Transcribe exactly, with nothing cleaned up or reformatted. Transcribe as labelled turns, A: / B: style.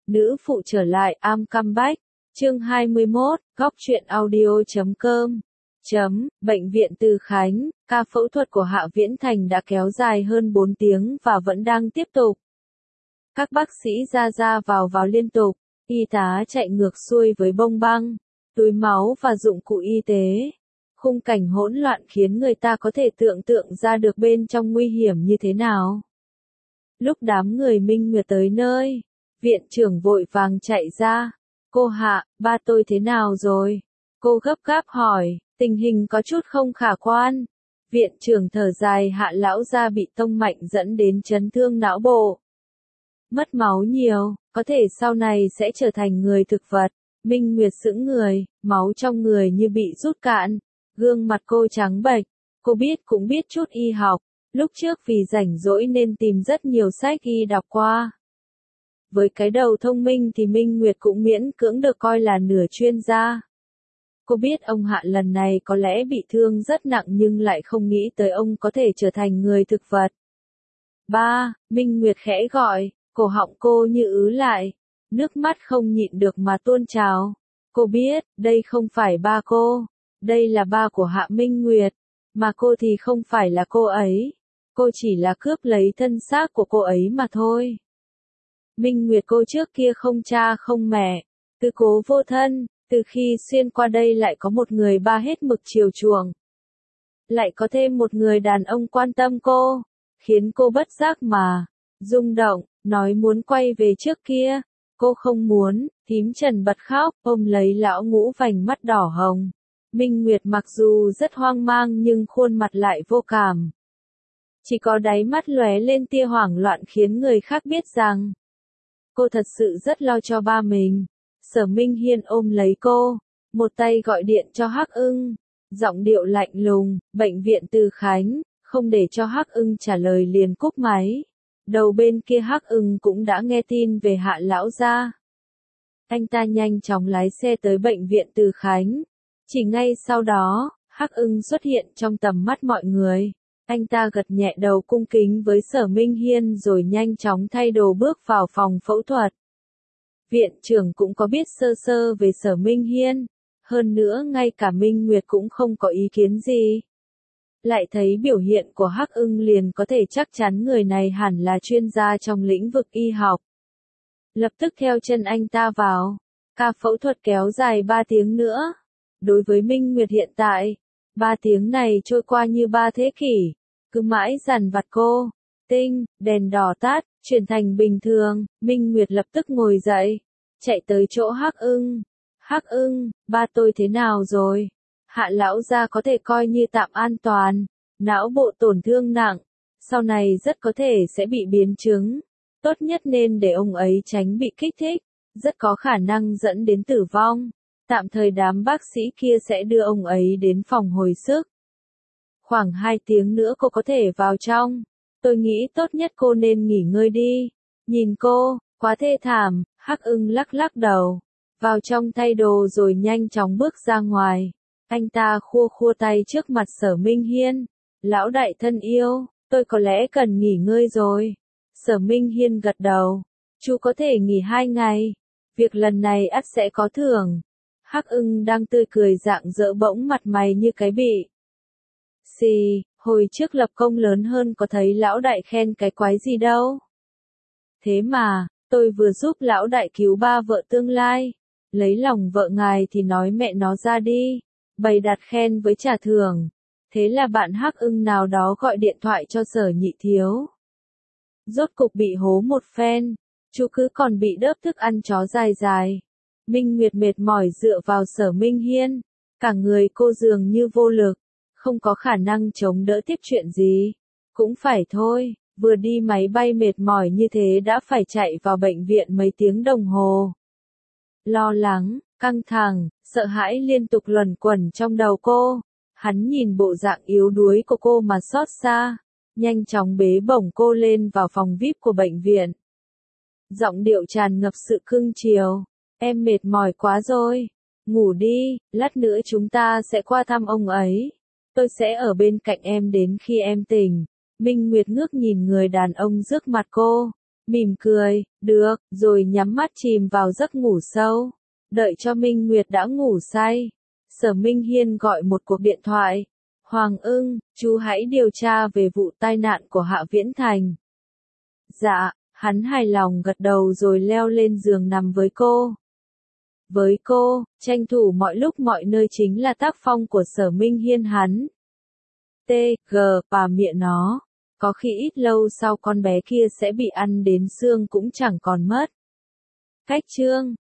A: Nữ phụ trở lại, I'm come back. Chương hai mươi mốt, góc truyện audio chấm com. Chấm, bệnh viện Từ Khánh, ca phẫu thuật của Hạ Viễn Thành đã kéo dài hơn bốn tiếng và vẫn đang tiếp tục. Các bác sĩ ra ra vào vào liên tục, y tá chạy ngược xuôi với bông băng, túi máu và dụng cụ y tế. Khung cảnh hỗn loạn khiến người ta có thể tưởng tượng ra được bên trong nguy hiểm như thế nào. Lúc đám người Minh Nguyệt tới nơi, viện trưởng vội vàng chạy ra. Cô Hạ, ba tôi thế nào rồi? Cô gấp gáp hỏi, tình hình có chút không khả quan. Viện trưởng thở dài, Hạ lão gia bị tông mạnh dẫn đến chấn thương não bộ. Mất máu nhiều, có thể sau này sẽ trở thành người thực vật. Minh Nguyệt sững người, máu trong người như bị rút cạn. Gương mặt cô trắng bệch. Cô biết cũng biết chút y học. Lúc trước vì rảnh rỗi nên tìm rất nhiều sách y đọc qua. Với cái đầu thông minh thì Minh Nguyệt cũng miễn cưỡng được coi là nửa chuyên gia. Cô biết ông Hạ lần này có lẽ bị thương rất nặng nhưng lại không nghĩ tới ông có thể trở thành người thực vật. Ba, Minh Nguyệt khẽ gọi, cổ họng cô như ứ lại, nước mắt không nhịn được mà tuôn trào. Cô biết, đây không phải ba cô, đây là ba của Hạ Minh Nguyệt, mà cô thì không phải là cô ấy. Cô chỉ là cướp lấy thân xác của cô ấy mà thôi. Minh Nguyệt cô trước kia không cha không mẹ, tư cố vô thân, từ khi xuyên qua đây lại có một người ba hết mực chiều chuộng. Lại có thêm một người đàn ông quan tâm cô, khiến cô bất giác mà, rung động, nói muốn quay về trước kia. Cô không muốn, thím Trần bật khóc, ôm lấy lão Ngũ vành mắt đỏ hồng. Minh Nguyệt mặc dù rất hoang mang nhưng khuôn mặt lại vô cảm. Chỉ có đáy mắt lóe lên tia hoảng loạn khiến người khác biết rằng cô thật sự rất lo cho ba mình. Sở Minh Hiên ôm lấy cô, một tay gọi điện cho Hắc Ưng, giọng điệu lạnh lùng, bệnh viện Từ Khánh, không để cho Hắc Ưng trả lời liền cúp máy. Đầu bên kia Hắc Ưng cũng đã nghe tin về Hạ lão gia. Anh ta nhanh chóng lái xe tới bệnh viện Từ Khánh. Chỉ ngay sau đó, Hắc Ưng xuất hiện trong tầm mắt mọi người. Anh ta gật nhẹ đầu cung kính với Sở Minh Hiên rồi nhanh chóng thay đồ bước vào phòng phẫu thuật. Viện trưởng cũng có biết sơ sơ về Sở Minh Hiên, hơn nữa ngay cả Minh Nguyệt cũng không có ý kiến gì. Lại thấy biểu hiện của Hắc Ưng liền có thể chắc chắn người này hẳn là chuyên gia trong lĩnh vực y học. Lập tức theo chân anh ta vào, ca phẫu thuật kéo dài ba tiếng nữa. Đối với Minh Nguyệt hiện tại, ba tiếng này trôi qua như ba thế kỷ, cứ mãi dằn vặt cô. Tinh, đèn đỏ tắt, chuyển thành bình thường, Minh Nguyệt lập tức ngồi dậy, chạy tới chỗ Hắc Ưng. Hắc Ưng, ba tôi thế nào rồi? Hạ lão gia có thể coi như tạm an toàn, não bộ tổn thương nặng, sau này rất có thể sẽ bị biến chứng. Tốt nhất nên để ông ấy tránh bị kích thích, rất có khả năng dẫn đến tử vong. Tạm thời đám bác sĩ kia sẽ đưa ông ấy đến phòng hồi sức. Khoảng hai tiếng nữa cô có thể vào trong. Tôi nghĩ tốt nhất cô nên nghỉ ngơi đi. Nhìn cô, quá thê thảm, Hắc Ưng lắc lắc đầu. Vào trong thay đồ rồi nhanh chóng bước ra ngoài. Anh ta khua khua tay trước mặt Sở Minh Hiên. Lão đại thân yêu, tôi có lẽ cần nghỉ ngơi rồi. Sở Minh Hiên gật đầu. Chú có thể nghỉ hai ngày. Việc lần này ắt sẽ có thưởng. Hắc Ưng đang tươi cười rạng rỡ bỗng mặt mày như cái bị. Xì, hồi trước lập công lớn hơn có thấy lão đại khen cái quái gì đâu. Thế mà, tôi vừa giúp lão đại cứu ba vợ tương lai. Lấy lòng vợ ngài thì nói mẹ nó ra đi. Bày đặt khen với trả thưởng. Thế là bạn Hắc Ưng nào đó gọi điện thoại cho Sở Nhị Thiếu. Rốt cục bị hố một phen. Chú cứ còn bị đớp thức ăn chó dài dài. Minh Nguyệt mệt mỏi dựa vào Sở Minh Hiên. Cả người cô dường như vô lực. Không có khả năng chống đỡ tiếp chuyện gì. Cũng phải thôi, vừa đi máy bay mệt mỏi như thế đã phải chạy vào bệnh viện mấy tiếng đồng hồ. Lo lắng, căng thẳng, sợ hãi liên tục luẩn quẩn trong đầu cô. Hắn nhìn bộ dạng yếu đuối của cô mà xót xa. Nhanh chóng bế bổng cô lên vào phòng vi ai pi của bệnh viện. Giọng điệu tràn ngập sự cưng chiều. Em mệt mỏi quá rồi. Ngủ đi, lát nữa chúng ta sẽ qua thăm ông ấy. Tôi sẽ ở bên cạnh em đến khi em tỉnh. Minh Nguyệt ngước nhìn người đàn ông trước mặt cô. Mỉm cười, được, rồi nhắm mắt chìm vào giấc ngủ sâu. Đợi cho Minh Nguyệt đã ngủ say, Sở Minh Hiên gọi một cuộc điện thoại. Hoàng Ưng, chú hãy điều tra về vụ tai nạn của Hạ Viễn Thành. Dạ, hắn hài lòng gật đầu rồi leo lên giường nằm với cô. Với cô, tranh thủ mọi lúc mọi nơi chính là tác phong của Sở Minh Hiên hắn. T, G, bà mẹ nó. Có khi ít lâu sau con bé kia sẽ bị ăn đến xương cũng chẳng còn mất. Cách chương